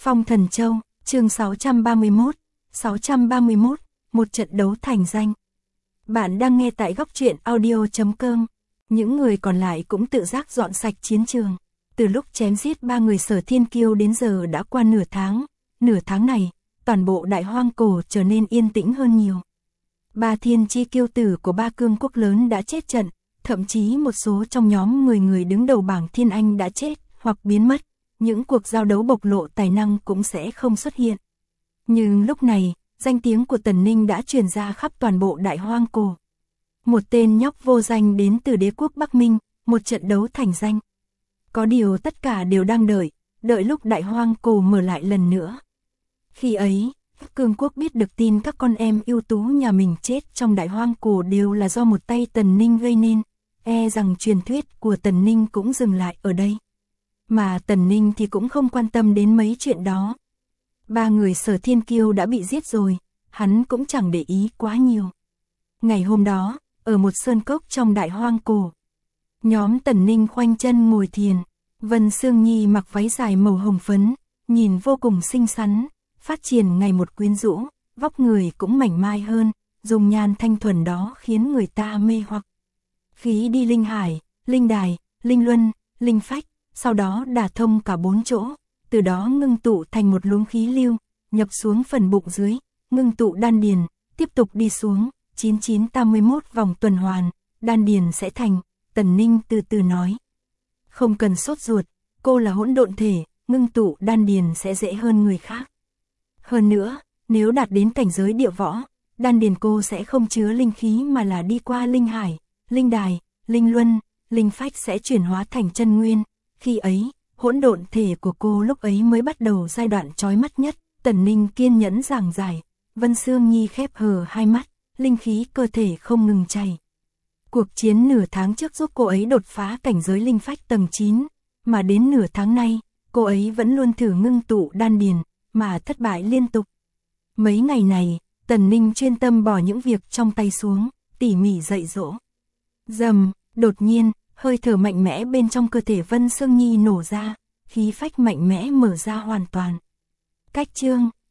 Phong Thần Châu, chương 631, một trận đấu thành danh. Bạn đang nghe tại góc truyện audio.com. Những người còn lại cũng tự giác dọn sạch chiến trường. Từ lúc chém giết 3 người Sở Thiên Kiêu đến giờ đã qua nửa tháng. Nửa tháng này, toàn bộ Đại Hoang Cổ trở nên yên tĩnh hơn nhiều. 3 thiên chi kiêu tử của 3 cương quốc lớn đã chết trận, thậm chí một số trong nhóm 10 người đứng đầu bảng Thiên Anh đã chết hoặc biến mất. Những cuộc giao đấu bộc lộ tài năng cũng sẽ không xuất hiện. Nhưng lúc này, danh tiếng của Tần Ninh đã truyền ra khắp toàn bộ Đại Hoang Cổ. Một tên nhóc vô danh đến từ đế quốc Bắc Minh, một trận đấu thành danh. Có điều tất cả đều đang đợi lúc Đại Hoang Cổ mở lại lần nữa. Khi ấy, cương quốc biết được tin các con em ưu tú nhà mình chết trong Đại Hoang Cổ đều là do một tay Tần Ninh gây nên, e rằng truyền thuyết của Tần Ninh cũng dừng lại ở đây. Mà Tần Ninh thì cũng không quan tâm đến mấy chuyện đó. 3 người Sở Thiên Kiêu đã bị giết rồi, hắn cũng chẳng để ý quá nhiều. Ngày hôm đó, ở một sơn cốc trong Đại Hoang Cổ, nhóm Tần Ninh khoanh chân ngồi thiền. Vân Sương Nhi mặc váy dài màu hồng phấn, nhìn vô cùng xinh xắn, phát triển ngày một quyến rũ, vóc người cũng mảnh mai hơn, dùng nhan thanh thuần đó khiến người ta mê hoặc. Khí đi linh hải, linh đài, linh luân, linh phách, sau đó đả thông cả 4 chỗ, từ đó ngưng tụ thành một luồng khí lưu, nhập xuống phần bụng dưới, ngưng tụ đan điền, tiếp tục đi xuống, 9981 vòng tuần hoàn, đan điền sẽ thành. Tần Ninh từ từ nói. Không cần sốt ruột, cô là hỗn độn thể, ngưng tụ đan điền sẽ dễ hơn người khác. Hơn nữa, nếu đạt đến cảnh giới địa võ, đan điền cô sẽ không chứa linh khí mà là đi qua linh hải, linh đài, linh luân, linh phách sẽ chuyển hóa thành chân nguyên. Khi ấy, hỗn độn thể của cô lúc ấy mới bắt đầu giai đoạn chói mắt nhất. Tần Ninh kiên nhẫn giảng giải. Vân Sương Nhi khép hờ hai mắt, linh khí cơ thể không ngừng chảy. Cuộc chiến nửa tháng trước giúp cô ấy đột phá cảnh giới linh phách tầng 9, mà đến nửa tháng nay, cô ấy vẫn luôn thử ngưng tụ đan điền, mà thất bại liên tục. Mấy ngày này, Tần Ninh chuyên tâm bỏ những việc trong tay xuống, tỉ mỉ dạy dỗ. Rầm, đột nhiên, hơi thở mạnh mẽ bên trong cơ thể Vân Sương Nhi nổ ra, khí phách mạnh mẽ mở ra hoàn toàn. Cách chương